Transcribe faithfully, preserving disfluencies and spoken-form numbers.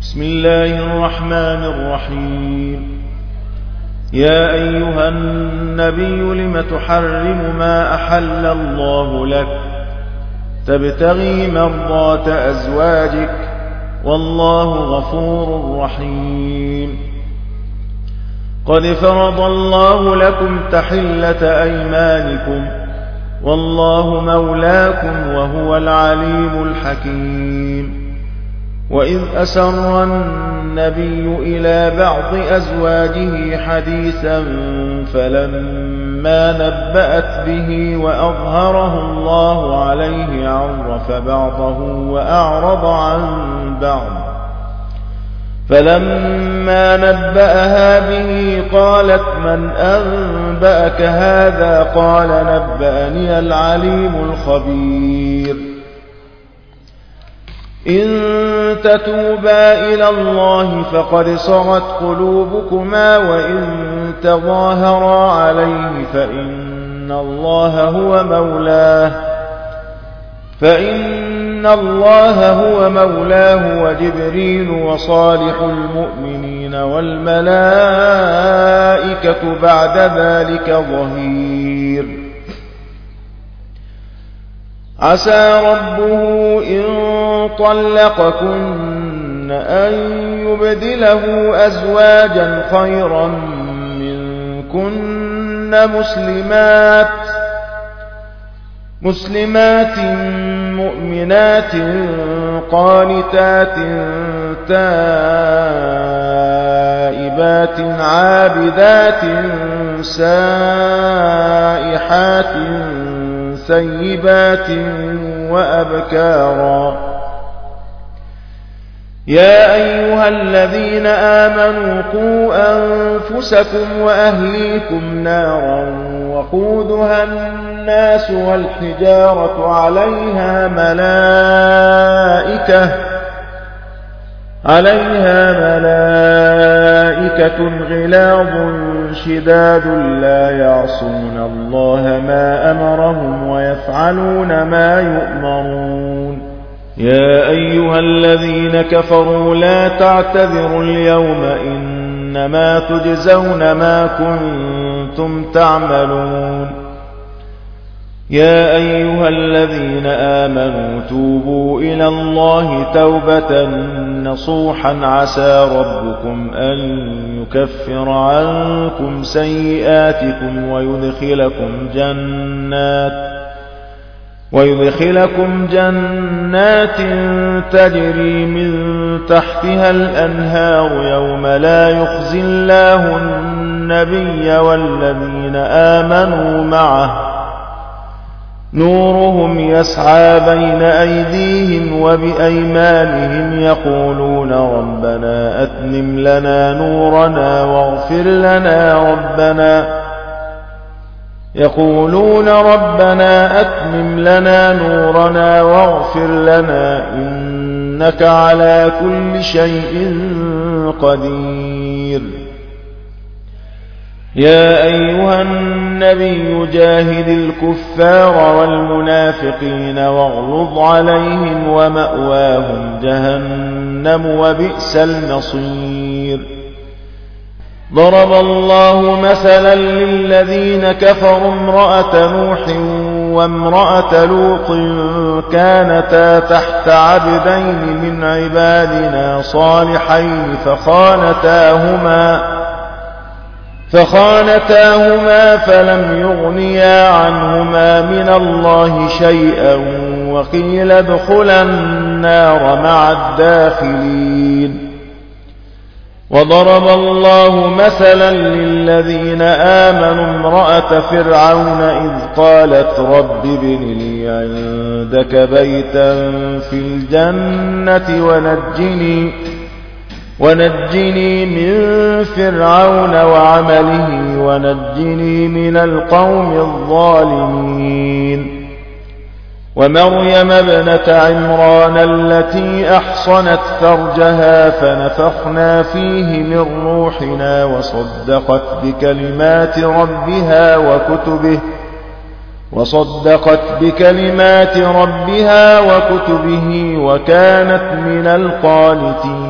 بسم الله الرحمن الرحيم. يا أيها النبي لم تحرم ما أحل الله لك تبتغي مرضات أزواجك والله غفور رحيم. قد فرض الله لكم تحلة أيمانكم والله مولاكم وهو العليم الحكيم. وإذ أسر النبي إلى بعض أزواجه حديثا فلما نبأت به وأظهره الله عليه عرف بعضه وأعرض عن بعض، فلما نبأها به قالت من أنبأك هذا؟ قال نبأني العليم الخبير. إن تتوبا إلى الله فقد صغت قلوبكما وإن تظاهرا عليه فإن الله هو مولاه فإن الله هو مولاه وجبريل وصالح المؤمنين والملائكة بعد ذلك ظهير. عسى ربه إن طلقكن أن يبدله أزواجا خيرا منكن مسلمات مسلمات مؤمنات قانتات تائبات عابدات سائحات ثيبات وأبكارا. يا أيها الذين آمنوا قوا أنفسكم وأهليكم نارا وقودها الناس والحجارة عليها ملائكة عليها ملائكة غلاظ شداد لا يعصون الله ما أمرهم ويفعلون ما يؤمرون. يا أيها الذين كفروا لا تعتذروا اليوم إنما تجزون ما كنتم تعملون. يا أيها الذين آمنوا توبوا إلى الله توبة نصوحا عسى ربكم أن يكفر عنكم سيئاتكم ويدخلكم جنات ويدخلكم جنات تجري من تحتها الأنهار يوم لا يخزي الله النبي والذين آمنوا معه نورهم يسعى بين أيديهم وبأيمانهم يقولون ربنا أتمم لنا نورنا واغفر لنا ربنا يقولون ربنا أتمم لنا نورنا واغفر لنا إنك على كل شيء قدير. يا أيها النبي جاهد الكفار والمنافقين واغلظ عليهم ومأواهم جهنم وبئس المصير. ضرب الله مثلا للذين كفروا امرأة نوح وامرأة لوط كانتا تحت عبدين من عبادنا صالحين فخانتاهما فخانتاهما فلم يغنيا عنهما من الله شيئا وقيل ادخلا النار مع الداخلين. وضرب الله مثلا للذين آمنوا امرأة فرعون إذ قالت رب ابن لي عندك بيتا في الجنة ونجني ونجني من فرعون وعمله ونجني من القوم الظالمين. ومريم ابنة عمران التي أحصنت فرجها فنفخنا فيه من روحنا وصدقت بكلمات ربها وكتبه وصدقت بكلمات ربها وكتبه وكانت من القانتين.